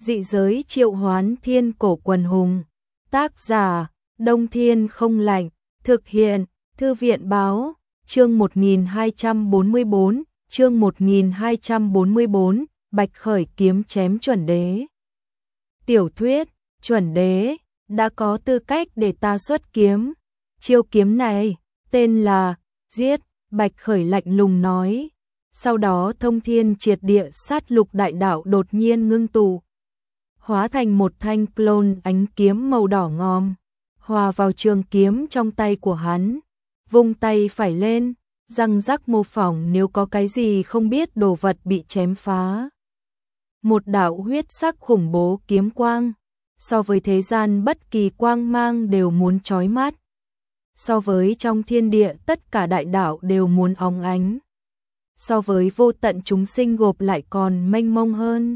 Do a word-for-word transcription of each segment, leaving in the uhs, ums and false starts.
Dị giới triệu hoán thiên cổ quần hùng. Tác giả, Đông Thiên Không Lạnh. Thực hiện, Thư viện Báo. Chương một nghìn hai trăm bốn mươi bốn, chương một nghìn hai trăm bốn mươi bốn, Bạch Khởi kiếm chém chuẩn đế. Tiểu thuyết, chuẩn đế, đã có tư cách để ta xuất kiếm. Chiêu kiếm này, tên là, giết, Bạch Khởi lạnh lùng nói. Sau đó thông thiên triệt địa sát lục đại đạo đột nhiên ngưng tụ, hóa thành một thanh clone ánh kiếm màu đỏ ngòm, hòa vào trường kiếm trong tay của hắn. Vung tay phải lên, răng rắc mô phỏng nếu có cái gì không biết đồ vật bị chém phá. Một đạo huyết sắc khủng bố kiếm quang, so với thế gian bất kỳ quang mang đều muốn chói mắt. So với trong thiên địa tất cả đại đạo đều muốn óng ánh. So với vô tận chúng sinh gộp lại còn mênh mông hơn.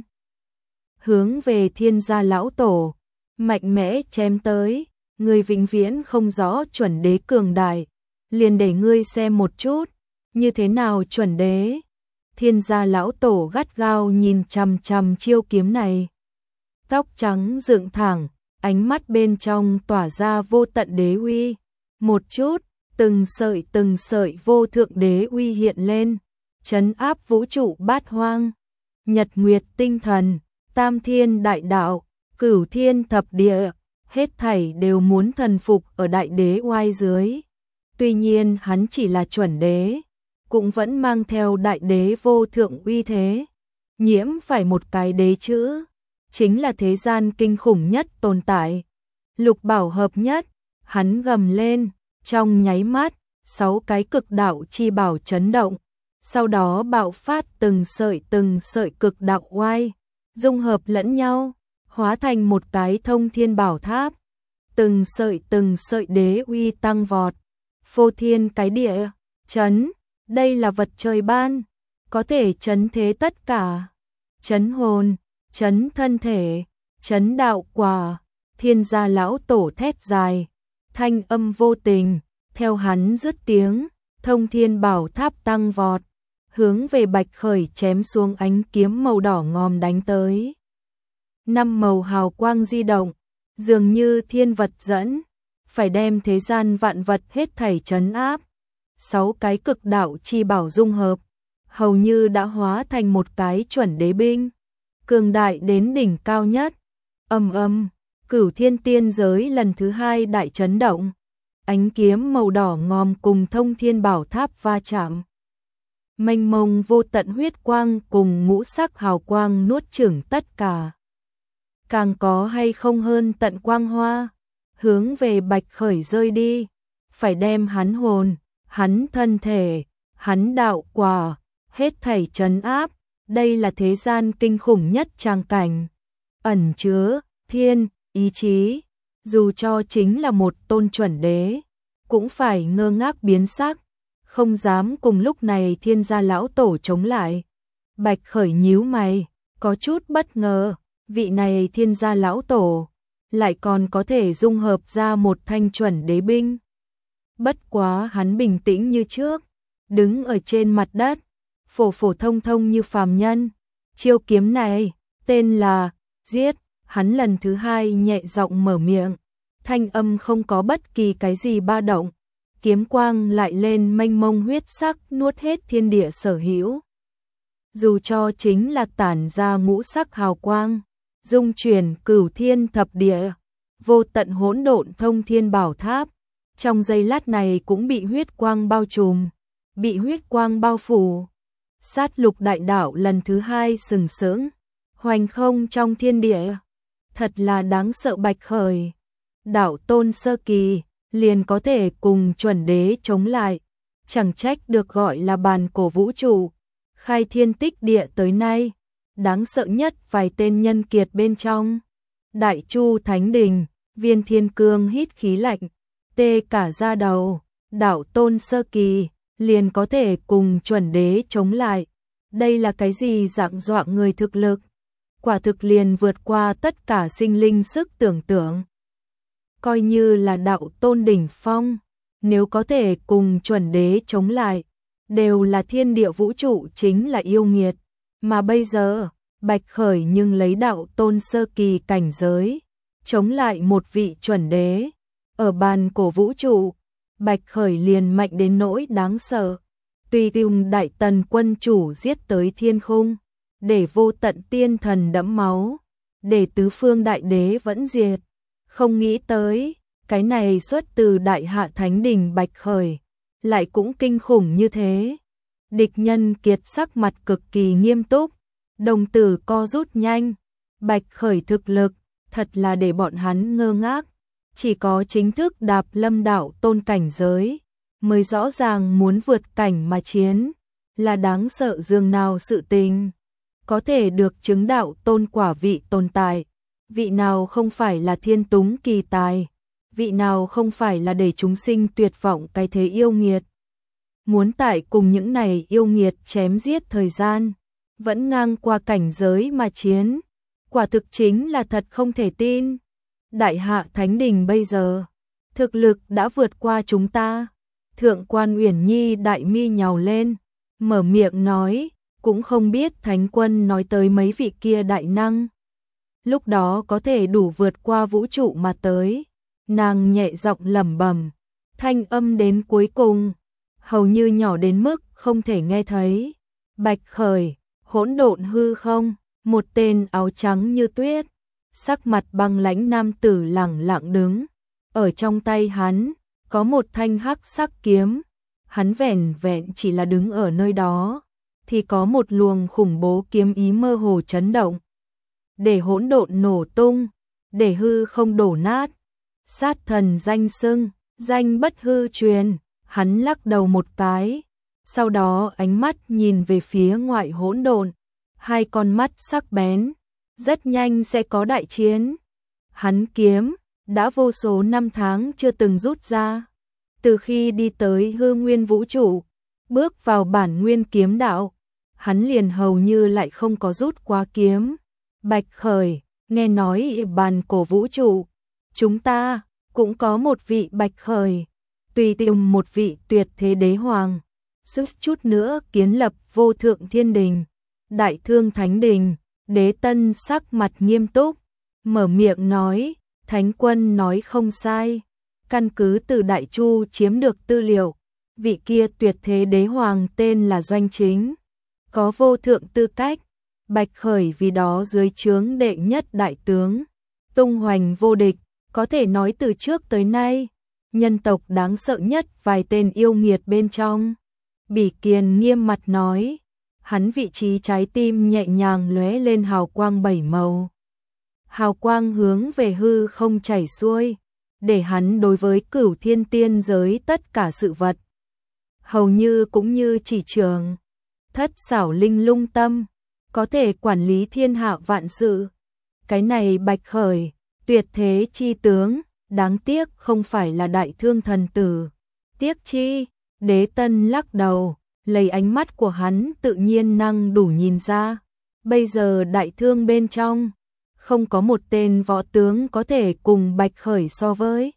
Hướng về Thiên Gia lão tổ, mạnh mẽ chém tới, người vĩnh viễn không rõ chuẩn đế cường đại, liền để ngươi xem một chút, như thế nào chuẩn đế. Thiên Gia lão tổ gắt gao nhìn chằm chằm chiêu kiếm này. Tóc trắng dựng thẳng, ánh mắt bên trong tỏa ra vô tận đế uy. Một chút, từng sợi từng sợi vô thượng đế uy hiện lên, trấn áp vũ trụ bát hoang. Nhật nguyệt tinh thần, tam thiên đại đạo, cửu thiên thập địa, hết thảy đều muốn thần phục ở đại đế oai dưới. Tuy nhiên hắn chỉ là chuẩn đế, cũng vẫn mang theo đại đế vô thượng uy thế. Nhiễm phải một cái đế chữ, chính là thế gian kinh khủng nhất tồn tại. Lục bảo hợp nhất, hắn gầm lên, trong nháy mắt, sáu cái cực đạo chi bảo chấn động. Sau đó bạo phát từng sợi từng sợi cực đạo oai, dung hợp lẫn nhau, hóa thành một cái thông thiên bảo tháp. Từng sợi từng sợi đế uy tăng vọt, phô thiên cái địa, chấn, đây là vật trời ban, có thể chấn thế tất cả. Chấn hồn, chấn thân thể, chấn đạo quả. Thiên Gia lão tổ thét dài, thanh âm vô tình, theo hắn dứt tiếng, thông thiên bảo tháp tăng vọt, hướng về Bạch Khởi chém xuống ánh kiếm màu đỏ ngòm đánh tới. Năm màu hào quang di động, dường như thiên vật dẫn, phải đem thế gian vạn vật hết thảy trấn áp. Sáu cái cực đạo chi bảo dung hợp, hầu như đã hóa thành một cái chuẩn đế binh, cường đại đến đỉnh cao nhất. Ầm ầm, cửu thiên tiên giới lần thứ hai đại chấn động, ánh kiếm màu đỏ ngòm cùng thông thiên bảo tháp va chạm. Mênh mông vô tận huyết quang cùng ngũ sắc hào quang nuốt chửng tất cả. Càng có hay không hơn tận quang hoa, hướng về Bạch Khởi rơi đi, phải đem hắn hồn, hắn thân thể, hắn đạo quả, hết thảy trấn áp. Đây là thế gian kinh khủng nhất tràng cảnh, ẩn chứa thiên ý chí, dù cho chính là một tôn chuẩn đế, cũng phải ngơ ngác biến sắc, không dám cùng lúc này Thiên Gia lão tổ chống lại. Bạch Khởi nhíu mày, có chút bất ngờ, vị này Thiên Gia lão tổ lại còn có thể dung hợp ra một thanh chuẩn đế binh. Bất quá hắn bình tĩnh như trước, đứng ở trên mặt đất, phổ phổ thông thông như phàm nhân. Chiêu kiếm này, tên là giết, hắn lần thứ hai nhẹ giọng mở miệng, thanh âm không có bất kỳ cái gì ba động. Kiếm quang lại lên mênh mông huyết sắc nuốt hết thiên địa sở hữu. Dù cho chính là tản ra ngũ sắc hào quang, dung chuyển cửu thiên thập địa, vô tận hỗn độn thông thiên bảo tháp, trong giây lát này cũng bị huyết quang bao trùm, bị huyết quang bao phủ. Sát lục đại đạo lần thứ hai sừng sững, hoành không trong thiên địa. Thật là đáng sợ. Bạch Khởi, đạo tôn sơ kỳ, liền có thể cùng chuẩn đế chống lại, chẳng trách được gọi là bàn cổ vũ trụ, khai thiên tích địa tới nay, đáng sợ nhất vài tên nhân kiệt bên trong. Đại Chu Thánh Đình, Viên Thiên Cương hít khí lạnh, tê cả da đầu, đạo tôn sơ kỳ, liền có thể cùng chuẩn đế chống lại. Đây là cái gì dạng dọa người thực lực, quả thực liền vượt qua tất cả sinh linh sức tưởng tượng. Coi như là đạo tôn đỉnh phong, nếu có thể cùng chuẩn đế chống lại, đều là thiên địa vũ trụ chính là yêu nghiệt. Mà bây giờ, Bạch Khởi nhưng lấy đạo tôn sơ kỳ cảnh giới, chống lại một vị chuẩn đế. Ở bàn cổ vũ trụ, Bạch Khởi liền mạnh đến nỗi đáng sợ. Tuy dùng đại tần quân chủ giết tới thiên khung, để vô tận tiên thần đẫm máu, để tứ phương đại đế vẫn diệt. Không nghĩ tới, cái này xuất từ đại hạ thánh đình Bạch Khởi, lại cũng kinh khủng như thế. Địch nhân kiệt sắc mặt cực kỳ nghiêm túc, đồng tử co rút nhanh. Bạch Khởi thực lực, thật là để bọn hắn ngơ ngác. Chỉ có chính thức đạp lâm đạo tôn cảnh giới, mới rõ ràng muốn vượt cảnh mà chiến, là đáng sợ dường nào sự tình. Có thể được chứng đạo tôn quả vị tồn tại, vị nào không phải là thiên túng kỳ tài, vị nào không phải là để chúng sinh tuyệt vọng cái thế yêu nghiệt. Muốn tại cùng những này yêu nghiệt chém giết thời gian, vẫn ngang qua cảnh giới mà chiến, quả thực chính là thật không thể tin. Đại hạ thánh đình bây giờ, thực lực đã vượt qua chúng ta. Thượng quan Uyển Nhi đại mi nhào lên, mở miệng nói, cũng không biết thánh quân nói tới mấy vị kia đại năng. Lúc đó có thể đủ vượt qua vũ trụ mà tới. Nàng nhẹ giọng lẩm bẩm, thanh âm đến cuối cùng, hầu như nhỏ đến mức không thể nghe thấy. Bạch Khởi, hỗn độn hư không, một tên áo trắng như tuyết, sắc mặt băng lãnh nam tử lẳng lặng đứng. Ở trong tay hắn, có một thanh hắc sắc kiếm. Hắn vẻn vẹn chỉ là đứng ở nơi đó, thì có một luồng khủng bố kiếm ý mơ hồ chấn động. Để hỗn độn nổ tung, để hư không đổ nát. Sát thần danh xưng, danh bất hư truyền. Hắn lắc đầu một cái, sau đó ánh mắt nhìn về phía ngoại hỗn độn, hai con mắt sắc bén, rất nhanh sẽ có đại chiến. Hắn kiếm đã vô số năm tháng chưa từng rút ra, từ khi đi tới hư nguyên vũ trụ, bước vào bản nguyên kiếm đạo, hắn liền hầu như lại không có rút qua kiếm. Bạch Khởi, nghe nói bàn cổ vũ trụ, chúng ta cũng có một vị Bạch Khởi, tùy tìm một vị tuyệt thế đế hoàng, sức chút nữa kiến lập vô thượng thiên đình, đại thương thánh đình. Đế Tân sắc mặt nghiêm túc, mở miệng nói, thánh quân nói không sai, căn cứ từ Đại Chu chiếm được tư liệu, vị kia tuyệt thế đế hoàng tên là Doanh Chính, có vô thượng tư cách. Bạch Khởi vì đó dưới trướng đệ nhất đại tướng, tung hoành vô địch, có thể nói từ trước tới nay, nhân tộc đáng sợ nhất vài tên yêu nghiệt bên trong. Bỉ Kiền nghiêm mặt nói, hắn vị trí trái tim nhẹ nhàng lóe lên hào quang bảy màu. Hào quang hướng về hư không chảy xuôi, để hắn đối với cửu thiên tiên giới tất cả sự vật, hầu như cũng như chỉ trường, thất xảo linh lung tâm, có thể quản lý thiên hạ vạn sự. Cái này Bạch Khởi, tuyệt thế chi tướng, đáng tiếc không phải là đại thương thần tử. Tiếc chi, Đế Tân lắc đầu, lấy ánh mắt của hắn tự nhiên năng đủ nhìn ra. Bây giờ đại thương bên trong, không có một tên võ tướng có thể cùng Bạch Khởi so với.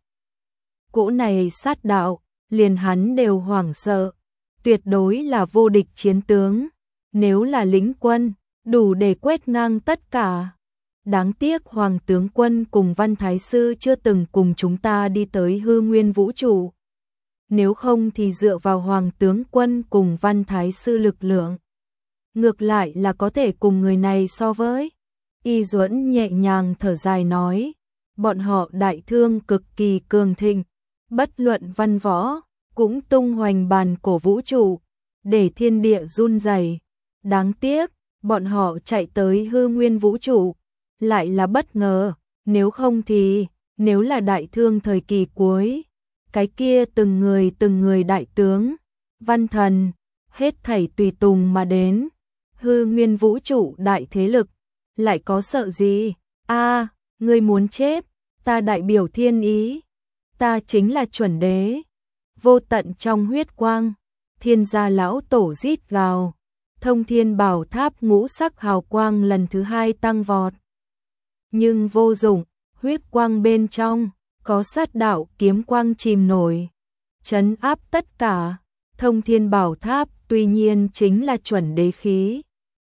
Cỗ này sát đạo, liền hắn đều hoảng sợ, tuyệt đối là vô địch chiến tướng. Nếu là lĩnh quân, đủ để quét ngang tất cả. Đáng tiếc Hoàng tướng quân cùng Văn Thái Sư chưa từng cùng chúng ta đi tới hư nguyên vũ trụ. Nếu không thì dựa vào Hoàng tướng quân cùng Văn Thái Sư lực lượng, ngược lại là có thể cùng người này so với. Y Duẫn nhẹ nhàng thở dài nói, bọn họ đại thương cực kỳ cường thịnh, bất luận văn võ, cũng tung hoành bàn cổ vũ trụ, để thiên địa run rẩy. Đáng tiếc, bọn họ chạy tới hư nguyên vũ trụ, lại là bất ngờ, nếu không thì, nếu là đại thương thời kỳ cuối, cái kia từng người từng người đại tướng, văn thần, hết thảy tùy tùng mà đến, hư nguyên vũ trụ đại thế lực, lại có sợ gì? A, ngươi muốn chết, ta đại biểu thiên ý, ta chính là chuẩn đế. Vô tận trong huyết quang, thiên gia lão tổ rít gào, thông thiên bảo tháp ngũ sắc hào quang lần thứ hai tăng vọt. Nhưng vô dụng, huyết quang bên trong, có sát đạo kiếm quang chìm nổi, trấn áp tất cả. Thông thiên bảo tháp tuy nhiên chính là chuẩn đế khí,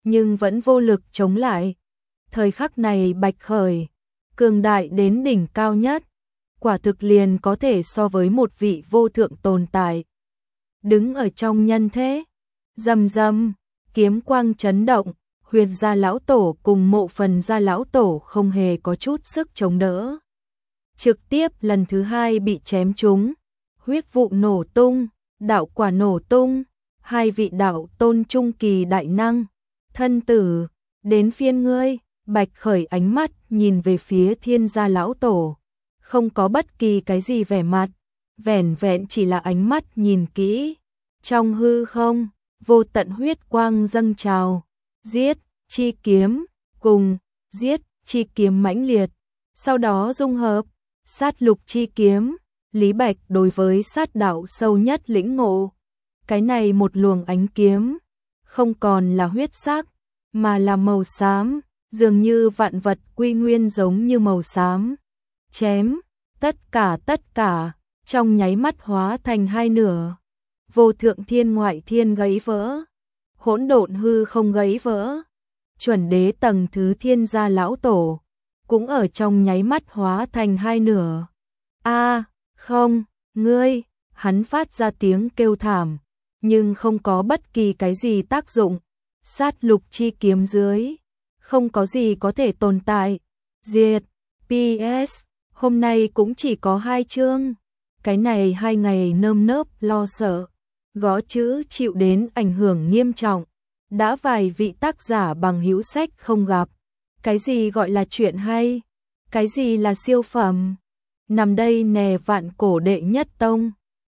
nhưng vẫn vô lực chống lại. Thời khắc này Bạch Khởi, cường đại đến đỉnh cao nhất, quả thực liền có thể so với một vị vô thượng tồn tại. Đứng ở trong nhân thế, rầm rầm, kiếm quang chấn động, Huyết gia lão tổ cùng Mộ Phần gia lão tổ không hề có chút sức chống đỡ. Trực tiếp lần thứ hai bị chém trúng, huyết vụ nổ tung, đạo quả nổ tung, hai vị đạo tôn trung kỳ đại năng, thân tử, đến phiên ngươi. Bạch Khởi ánh mắt nhìn về phía Thiên gia lão tổ, không có bất kỳ cái gì vẻ mặt, vẻn vẹn chỉ là ánh mắt nhìn kỹ. Trong hư không, vô tận huyết quang dâng trào, giết, chi kiếm, cùng, giết, chi kiếm mãnh liệt, sau đó dung hợp, sát lục chi kiếm. Lý Bạch đối với sát đạo sâu nhất lĩnh ngộ, cái này một luồng ánh kiếm, không còn là huyết sắc, mà là màu xám, dường như vạn vật quy nguyên giống như màu xám. Chém, tất cả tất cả, trong nháy mắt hóa thành hai nửa. Vô thượng thiên ngoại thiên gãy vỡ, hỗn độn hư không gãy vỡ. Chuẩn đế tầng thứ Thiên gia lão tổ, cũng ở trong nháy mắt hóa thành hai nửa. A, không, ngươi, hắn phát ra tiếng kêu thảm, nhưng không có bất kỳ cái gì tác dụng. Sát lục chi kiếm dưới, không có gì có thể tồn tại. Diệt, pê ét, hôm nay cũng chỉ có hai chương. Cái này hai ngày nơm nớp lo sợ, gõ chữ chịu đến ảnh hưởng nghiêm trọng. Đã vài vị tác giả bằng hữu sách không gặp. Cái gì gọi là chuyện hay? Cái gì là siêu phẩm? Nằm đây nè vạn cổ đệ nhất tông,